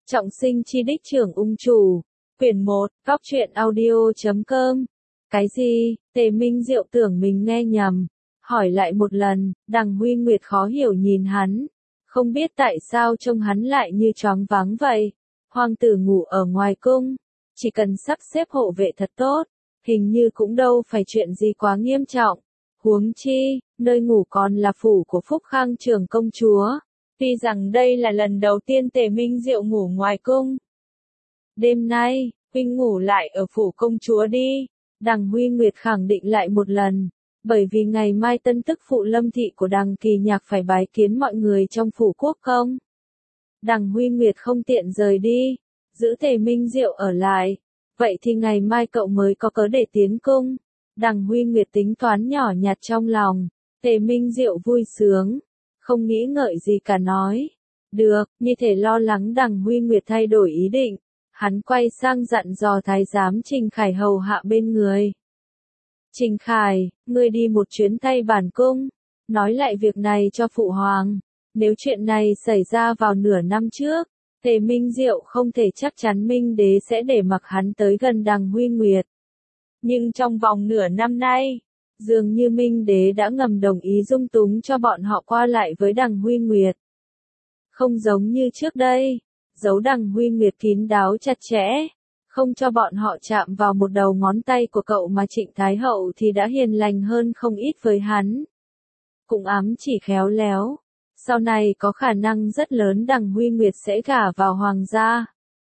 Trọng sinh chi đích trưởng ung chủ. Quyển 1, góc truyện audio.com. Cái gì? Tề Minh Diệu tưởng mình nghe nhầm. Hỏi lại một lần, Đằng Huy Nguyệt khó hiểu nhìn hắn. Không biết tại sao trông hắn lại như choáng váng vậy. Hoàng tử ngủ ở ngoài cung. Chỉ cần sắp xếp hộ vệ thật tốt. Hình như cũng đâu phải chuyện gì quá nghiêm trọng. Huống chi, nơi ngủ còn là phủ của Phúc Khang trưởng công chúa. Tuy rằng đây là lần đầu tiên Tề Minh Diệu ngủ ngoài cung. Đêm nay, huynh ngủ lại ở phủ công chúa đi. Đằng Huy Nguyệt khẳng định lại một lần. Bởi vì ngày mai tân tức phụ Lâm thị của Đằng Kỳ Nhạc phải bái kiến mọi người trong phủ quốc công. Đằng Huy Nguyệt không tiện rời đi. Giữ Tề Minh Diệu ở lại. Vậy thì ngày mai cậu mới có cớ để tiến cung. Đằng Huy Nguyệt tính toán nhỏ nhặt trong lòng. Tề Minh Diệu vui sướng. Không nghĩ ngợi gì cả nói. Được, như thể lo lắng Đằng Huy Nguyệt thay đổi ý định. Hắn quay sang dặn dò thái giám Trình Khải hầu hạ bên người. Trình Khải, ngươi đi một chuyến Tây Bản cung. Nói lại việc này cho phụ hoàng. Nếu chuyện này xảy ra vào nửa năm trước, Tề Minh Diệu không thể chắc chắn Minh Đế sẽ để mặc hắn tới gần Đằng Huy Nguyệt. Nhưng trong vòng nửa năm nay, dường như Minh Đế đã ngầm đồng ý dung túng cho bọn họ qua lại với Đằng Huy Nguyệt. Không giống như trước đây, giấu Đằng Huy Nguyệt kín đáo chặt chẽ, không cho bọn họ chạm vào một đầu ngón tay của cậu mà Trịnh Thái Hậu thì đã hiền lành hơn không ít với hắn. Cũng ám chỉ khéo léo, sau này có khả năng rất lớn Đằng Huy Nguyệt sẽ gả vào hoàng gia.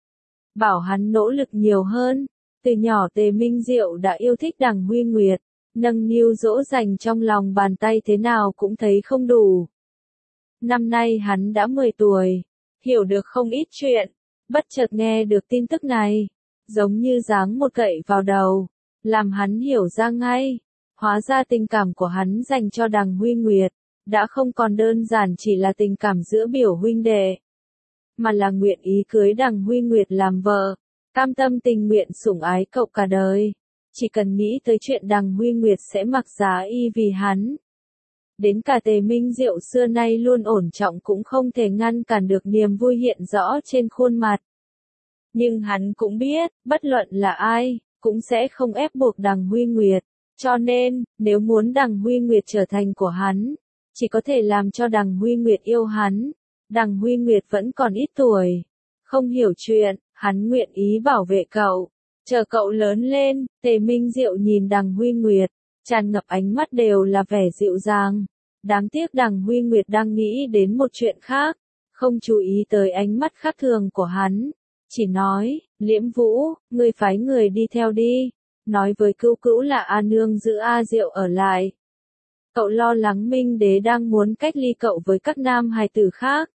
Bảo hắn nỗ lực nhiều hơn, từ nhỏ Tề Minh Diệu đã yêu thích Đằng Huy Nguyệt. Nâng niu dỗ dành trong lòng bàn tay thế nào cũng thấy không đủ. Năm nay hắn đã 10 tuổi, hiểu được không ít chuyện, bất chợt nghe được tin tức này, giống như giáng một gậy vào đầu, làm hắn hiểu ra ngay, hóa ra tình cảm của hắn dành cho Đằng Huy Nguyệt, đã không còn đơn giản chỉ là tình cảm giữa biểu huynh đệ, mà là nguyện ý cưới Đằng Huy Nguyệt làm vợ, cam tâm tình nguyện sủng ái cậu cả đời. Chỉ cần nghĩ tới chuyện Đằng Huy Nguyệt sẽ mặc giá y vì hắn. Đến cả Tề Minh Diệu xưa nay luôn ổn trọng cũng không thể ngăn cản được niềm vui hiện rõ trên khuôn mặt. Nhưng hắn cũng biết, bất luận là ai, cũng sẽ không ép buộc Đằng Huy Nguyệt. Cho nên, nếu muốn Đằng Huy Nguyệt trở thành của hắn, chỉ có thể làm cho Đằng Huy Nguyệt yêu hắn. Đằng Huy Nguyệt vẫn còn ít tuổi, không hiểu chuyện, hắn nguyện ý bảo vệ cậu. Chờ cậu lớn lên, Tề Minh Diệu nhìn Đằng Huy Nguyệt, tràn ngập ánh mắt đều là vẻ dịu dàng. Đáng tiếc Đằng Huy Nguyệt đang nghĩ đến một chuyện khác, không chú ý tới ánh mắt khác thường của hắn. Chỉ nói, Liễm Vũ, ngươi phái người đi theo đi. Nói với cữu cữu là A Nương giữ A Diệu ở lại. Cậu lo lắng Minh Đế đang muốn cách ly cậu với các nam hài tử khác.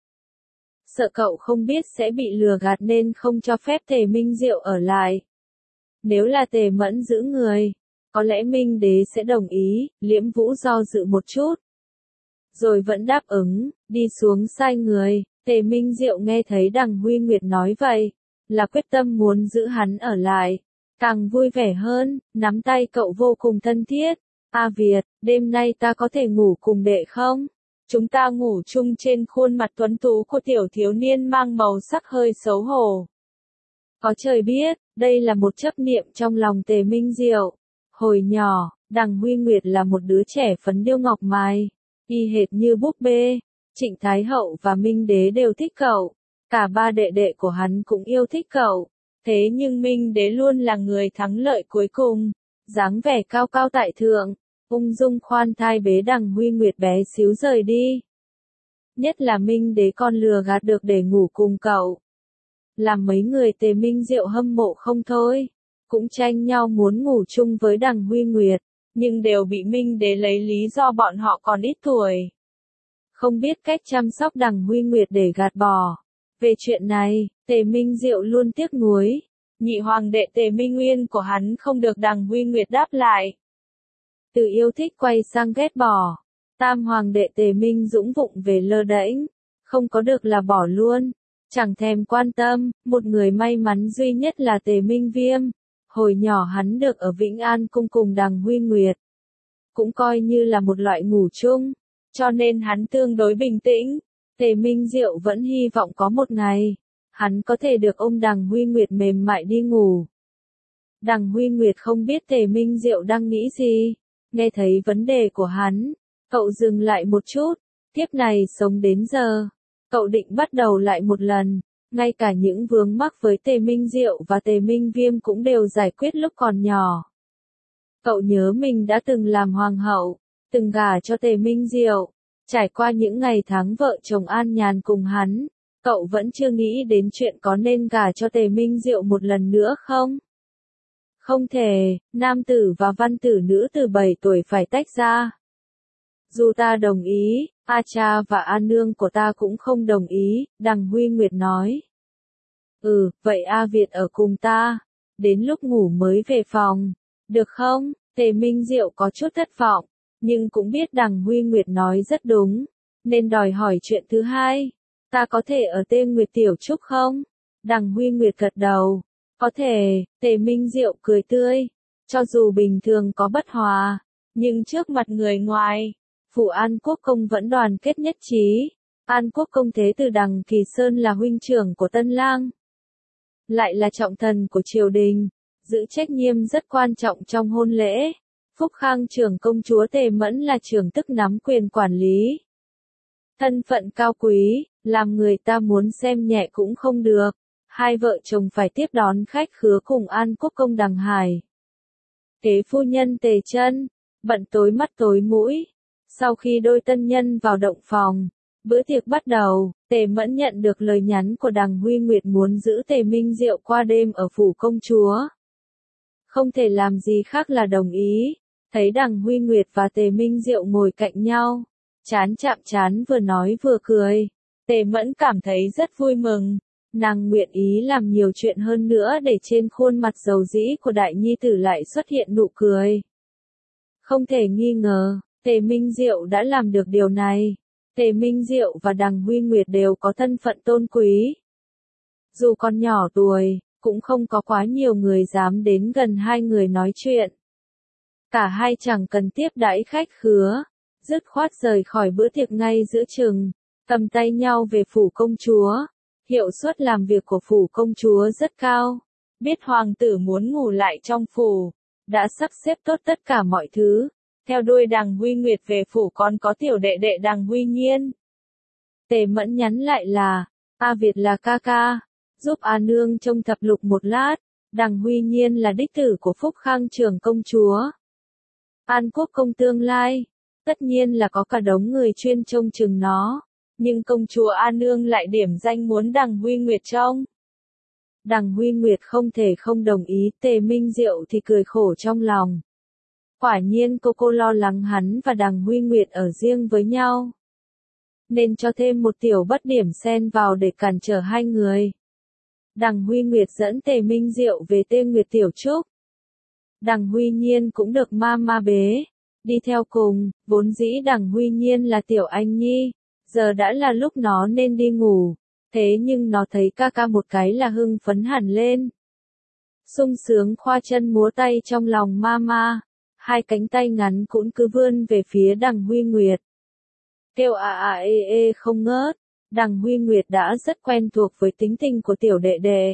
Sợ cậu không biết sẽ bị lừa gạt nên không cho phép Tề Minh Diệu ở lại. Nếu là Tề Mẫn giữ người, có lẽ Minh Đế sẽ đồng ý. Liễm Vũ do dự một chút, rồi vẫn đáp ứng, đi xuống sai người. Tề Minh Diệu nghe thấy Đằng Huy Nguyệt nói vậy, là quyết tâm muốn giữ hắn ở lại. Càng vui vẻ hơn, nắm tay cậu vô cùng thân thiết. A Việt, đêm nay ta có thể ngủ cùng đệ không? Chúng ta ngủ chung. Trên khuôn mặt tuấn tú của tiểu thiếu niên mang màu sắc hơi xấu hổ. Có trời biết, đây là một chấp niệm trong lòng Tề Minh Diệu. Hồi nhỏ, Đằng Huy Nguyệt là một đứa trẻ phấn điêu ngọc mài, y hệt như búp bê. Trịnh Thái Hậu và Minh Đế đều thích cậu, cả ba đệ đệ của hắn cũng yêu thích cậu. Thế nhưng Minh Đế luôn là người thắng lợi cuối cùng, dáng vẻ cao cao tại thượng, ung dung khoan thai bế Đằng Huy Nguyệt bé xíu rời đi. Nhất là Minh Đế còn lừa gạt được để ngủ cùng cậu. Làm mấy người Tề Minh Diệu hâm mộ không thôi, cũng tranh nhau muốn ngủ chung với Đằng Huy Nguyệt, nhưng đều bị Minh Đế lấy lý do bọn họ còn ít tuổi, không biết cách chăm sóc Đằng Huy Nguyệt để gạt bỏ. Về chuyện này, Tề Minh Diệu luôn tiếc nuối, nhị hoàng đệ Tề Minh Nguyên của hắn không được Đằng Huy Nguyệt đáp lại. Từ yêu thích quay sang ghét bỏ, tam hoàng đệ Tề Minh Dũng vụng về lơ đễnh, không có được là bỏ luôn. Chẳng thèm quan tâm, một người may mắn duy nhất là Tề Minh Viêm. Hồi nhỏ hắn được ở Vĩnh An cung cùng Đằng Huy Nguyệt. Cũng coi như là một loại ngủ chung, cho nên hắn tương đối bình tĩnh. Tề Minh Diệu vẫn hy vọng có một ngày, hắn có thể được ôm Đằng Huy Nguyệt mềm mại đi ngủ. Đằng Huy Nguyệt không biết Tề Minh Diệu đang nghĩ gì, nghe thấy vấn đề của hắn, cậu dừng lại một chút, kiếp này sống đến giờ, cậu định bắt đầu lại một lần, ngay cả những vướng mắc với Tề Minh Diệu và Tề Minh Viêm cũng đều giải quyết lúc còn nhỏ. Cậu nhớ mình đã từng làm hoàng hậu, từng gả cho Tề Minh Diệu, trải qua những ngày tháng vợ chồng an nhàn cùng hắn, cậu vẫn chưa nghĩ đến chuyện có nên gả cho Tề Minh Diệu một lần nữa không? Không thể, nam tử và văn tử nữ từ 7 tuổi phải tách ra. Dù ta đồng ý, A cha và A nương của ta cũng không đồng ý, Đằng Huy Nguyệt nói. Vậy A Việt ở cùng ta, đến lúc ngủ mới về phòng, được không? Tề Minh Diệu có chút thất vọng, nhưng cũng biết Đằng Huy Nguyệt nói rất đúng, nên đòi hỏi chuyện thứ hai. Ta có thể ở tên Nguyệt Tiểu Trúc không? Đằng Huy Nguyệt gật đầu. Có thể, Tề Minh Diệu cười tươi. Cho dù bình thường có bất hòa, nhưng trước mặt người ngoài, phủ An Quốc Công vẫn đoàn kết nhất trí. An Quốc Công thế tử Đằng Kỳ Sơn là huynh trưởng của Tân Lang, lại là trọng thần của triều đình, giữ trách nhiệm rất quan trọng trong hôn lễ. Phúc Khang trưởng công chúa Tề Mẫn là trưởng tức nắm quyền quản lý. Thân phận cao quý, làm người ta muốn xem nhẹ cũng không được. Hai vợ chồng phải tiếp đón khách khứa cùng An Quốc Công Đằng Hải. Kế phu nhân Tề Chân, bận tối mắt tối mũi. Sau khi đôi tân nhân vào động phòng, bữa tiệc bắt đầu, Tề Mẫn nhận được lời nhắn của Đằng Huy Nguyệt muốn giữ Tề Minh Diệu qua đêm ở phủ công chúa. Không thể làm gì khác là đồng ý. Thấy Đằng Huy Nguyệt và Tề Minh Diệu ngồi cạnh nhau, trán chạm trán vừa nói vừa cười. Tề Mẫn cảm thấy rất vui mừng. Nàng nguyện ý làm nhiều chuyện hơn nữa để trên khuôn mặt dầu dĩ của đại nhi tử lại xuất hiện nụ cười. Không thể nghi ngờ, Tề Minh Diệu đã làm được điều này. Tề Minh Diệu và Đằng Huy Nguyệt đều có thân phận tôn quý. Dù còn nhỏ tuổi, cũng không có quá nhiều người dám đến gần hai người nói chuyện. Cả hai chẳng cần tiếp đãi khách khứa, dứt khoát rời khỏi bữa tiệc ngay giữa chừng, cầm tay nhau về phủ công chúa. Hiệu suất làm việc của phủ công chúa rất cao. Biết hoàng tử muốn ngủ lại trong phủ, đã sắp xếp tốt tất cả mọi thứ. Theo đuôi Đằng Huy Nguyệt về phủ còn có tiểu đệ đệ Đằng Huy Nhiên. Tề Mẫn nhắn lại là, A Việt là ca ca, giúp A nương trông thập lục một lát. Đằng Huy Nhiên là đích tử của Phúc Khang trưởng công chúa. An Quốc Công tương lai, tất nhiên là có cả đống người chuyên trông chừng nó. Nhưng công chúa A Nương lại điểm danh muốn Đằng Huy Nguyệt trông. Đằng Huy Nguyệt không thể không đồng ý, Tề Minh Diệu thì cười khổ trong lòng. Quả nhiên cô lo lắng hắn và Đằng Huy Nguyệt ở riêng với nhau. Nên cho thêm một tiểu bất điểm xen vào để cản trở hai người. Đằng Huy Nguyệt dẫn Tề Minh Diệu về tên Nguyệt Tiểu Trúc. Đằng Huy Nhiên cũng được ma bế, đi theo cùng, vốn dĩ Đằng Huy Nhiên là tiểu anh nhi. Giờ đã là lúc nó nên đi ngủ, thế nhưng nó thấy ca ca một cái là hưng phấn hẳn lên. Sung sướng khoa chân múa tay trong lòng mama, hai cánh tay ngắn cũng cứ vươn về phía Đằng Huy Nguyệt. Kêu ê không ngớt, Đằng Huy Nguyệt đã rất quen thuộc với tính tình của tiểu đệ đệ.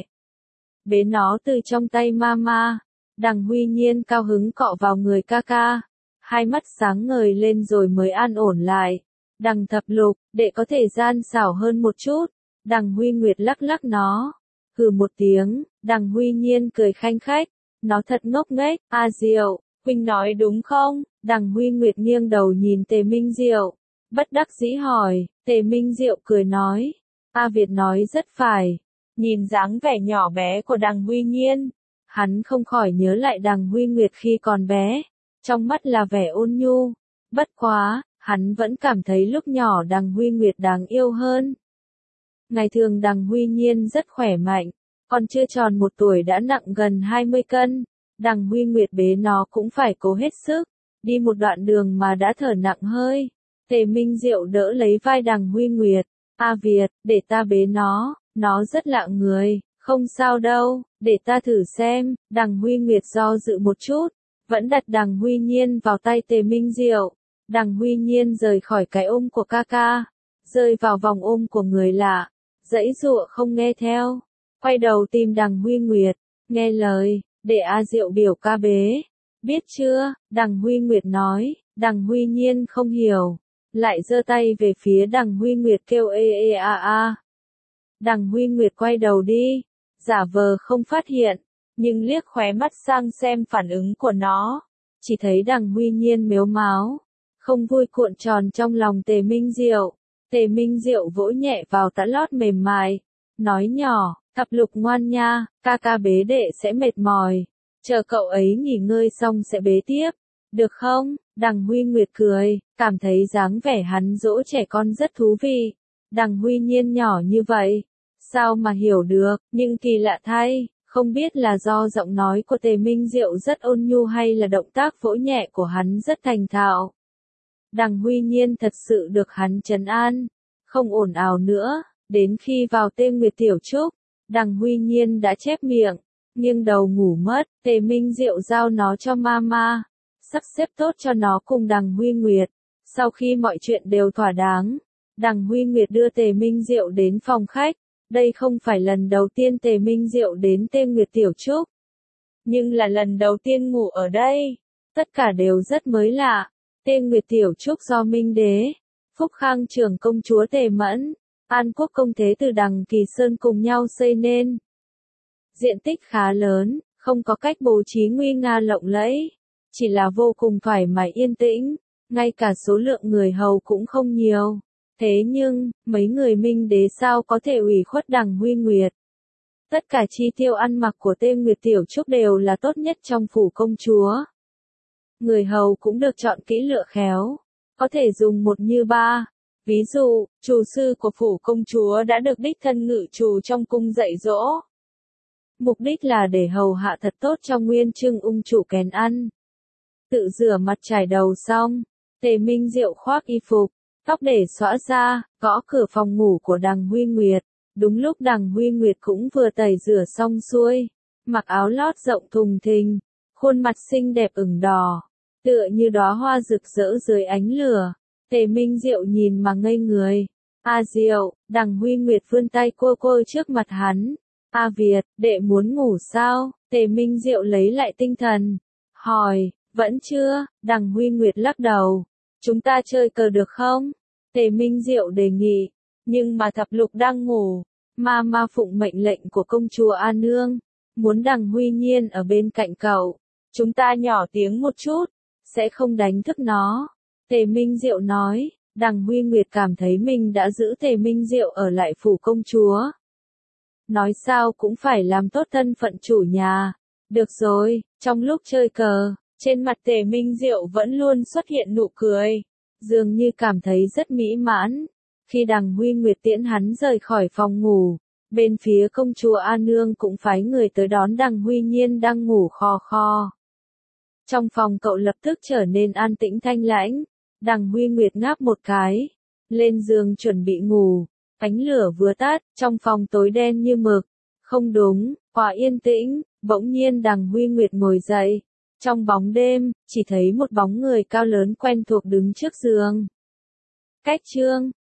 Bế nó từ trong tay mama, Đằng Huy Nhiên cao hứng cọ vào người ca ca, hai mắt sáng ngời lên rồi mới an ổn lại. Đằng Thập Lục, đệ có thể gian xảo hơn một chút. Đằng Huy Nguyệt lắc lắc nó. Hừ một tiếng, Đằng Huy Nhiên cười khanh khách. Nó thật ngốc nghếch, A Diệu, huynh nói đúng không? Đằng Huy Nguyệt nghiêng đầu nhìn Tề Minh Diệu. Bất đắc dĩ hỏi, Tề Minh Diệu cười nói. A Việt nói rất phải. Nhìn dáng vẻ nhỏ bé của Đằng Huy Nhiên, hắn không khỏi nhớ lại Đằng Huy Nguyệt khi còn bé. Trong mắt là vẻ ôn nhu. Bất quá, hắn vẫn cảm thấy lúc nhỏ Đằng Huy Nguyệt đáng yêu hơn. Ngày thường Đằng Huy Nhiên rất khỏe mạnh, còn chưa tròn 1 tuổi đã nặng gần 20 cân. Đằng Huy Nguyệt bế nó cũng phải cố hết sức, đi một đoạn đường mà đã thở nặng hơi. Tề Minh Diệu đỡ lấy vai Đằng Huy Nguyệt. A Việt, để ta bế nó rất lạ người, không sao đâu, để ta thử xem. Đằng Huy Nguyệt do dự một chút, vẫn đặt Đằng Huy Nhiên vào tay Tề Minh Diệu. Đằng Huy Nhiên rời khỏi cái ôm của ca ca, rơi vào vòng ôm của người lạ, giãy giụa không nghe theo, quay đầu tìm Đằng Huy Nguyệt, nghe lời, để A Diệu biểu ca bế. Biết chưa, Đằng Huy Nguyệt nói, Đằng Huy Nhiên không hiểu, lại giơ tay về phía Đằng Huy Nguyệt kêu ê ê a a. Đằng Huy Nguyệt quay đầu đi, giả vờ không phát hiện, nhưng liếc khóe mắt sang xem phản ứng của nó, chỉ thấy Đằng Huy Nhiên mếu máo, không vui cuộn tròn trong lòng Tề Minh Diệu. Tề Minh Diệu vỗ nhẹ vào tã lót mềm mại, nói nhỏ, Thập Lục ngoan nha, ca ca bế đệ sẽ mệt mỏi, chờ cậu ấy nghỉ ngơi xong sẽ bế tiếp, được không? Đằng Huy Nguyệt cười, cảm thấy dáng vẻ hắn dỗ trẻ con rất thú vị. Đằng Huy Nhiên nhỏ như vậy, sao mà hiểu được, nhưng kỳ lạ thay, không biết là do giọng nói của Tề Minh Diệu rất ôn nhu hay là động tác vỗ nhẹ của hắn rất thành thạo. Đằng Huy Nhiên thật sự được hắn trấn an, không ồn ào nữa, đến khi vào tên Nguyệt Tiểu Trúc, Đằng Huy Nhiên đã chép miệng, nghiêng đầu ngủ mất, Tề Minh Diệu giao nó cho mama, sắp xếp tốt cho nó cùng Đằng Huy Nguyệt. Sau khi mọi chuyện đều thỏa đáng, Đằng Huy Nguyệt đưa Tề Minh Diệu đến phòng khách, đây không phải lần đầu tiên Tề Minh Diệu đến tên Nguyệt Tiểu Trúc, nhưng là lần đầu tiên ngủ ở đây, tất cả đều rất mới lạ. Tên Nguyệt Tiểu Trúc do Minh Đế, Phúc Khang trưởng công chúa Tề Mẫn, An Quốc công thế từ Đằng Kỳ Sơn cùng nhau xây nên. Diện tích khá lớn, không có cách bố trí nguy nga lộng lẫy, chỉ là vô cùng thoải mái yên tĩnh, ngay cả số lượng người hầu cũng không nhiều. Thế nhưng, mấy người Minh Đế sao có thể ủy khuất Đằng Huy Nguyệt? Tất cả chi tiêu ăn mặc của tên Nguyệt Tiểu Trúc đều là tốt nhất trong phủ công chúa. Người hầu cũng được chọn kỹ lựa khéo, có thể dùng một như ba. Ví dụ, chủ sư của phủ công chúa đã được đích thân ngự trù trong cung dạy dỗ. Mục đích là để hầu hạ thật tốt cho nguyên trưng ung chủ kén ăn. Tự rửa mặt trải đầu xong, Tề Minh Diệu khoác y phục, tóc để xõa ra, gõ cửa phòng ngủ của Đằng Huy Nguyệt. Đúng lúc Đằng Huy Nguyệt cũng vừa tẩy rửa xong xuôi, mặc áo lót rộng thùng thình, khuôn mặt xinh đẹp ửng đỏ, tựa như đóa hoa rực rỡ dưới ánh lửa. Tề Minh Diệu nhìn mà ngây người. A Diệu, Đằng Huy Nguyệt vươn tay cua cua trước mặt hắn. A Việt, đệ muốn ngủ sao? Tề Minh Diệu lấy lại tinh thần, hỏi, vẫn chưa? Đằng Huy Nguyệt lắc đầu. Chúng ta chơi cờ được không? Tề Minh Diệu đề nghị, nhưng mà Thập Lục đang ngủ. Ma phụng mệnh lệnh của công chúa A Nương, muốn Đằng Huy Nhiên ở bên cạnh cậu. Chúng ta nhỏ tiếng một chút, sẽ không đánh thức nó. Tề Minh Diệu nói. Đằng Huy Nguyệt cảm thấy mình đã giữ Tề Minh Diệu ở lại phủ công chúa. Nói sao cũng phải làm tốt thân phận chủ nhà. Được rồi, trong lúc chơi cờ, trên mặt Tề Minh Diệu vẫn luôn xuất hiện nụ cười, dường như cảm thấy rất mỹ mãn. Khi Đằng Huy Nguyệt tiễn hắn rời khỏi phòng ngủ, bên phía công chúa A Nương cũng phái người tới đón Đằng Huy Nhiên đang ngủ khò khò. Trong phòng cậu lập tức trở nên an tĩnh thanh lãnh. Đằng Huy Nguyệt ngáp một cái, lên giường chuẩn bị ngủ, ánh lửa vừa tắt, trong phòng tối đen như mực. Không đúng, quá yên tĩnh, bỗng nhiên Đằng Huy Nguyệt ngồi dậy. Trong bóng đêm, chỉ thấy một bóng người cao lớn quen thuộc đứng trước giường. Cách chương